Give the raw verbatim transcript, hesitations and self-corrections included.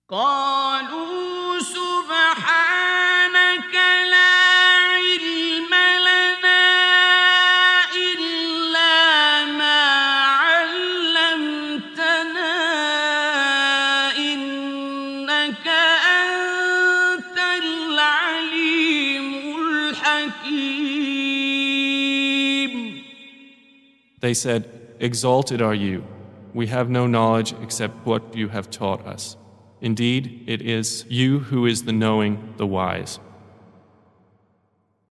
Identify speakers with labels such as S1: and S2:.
S1: قالوا سبحانك لا علم لنا إلا ما علمتنا إنك أنت العليم الحكيم.
S2: They said, "Exalted are you. We have no knowledge except what you have taught us. Indeed, it is you who is the knowing, the wise."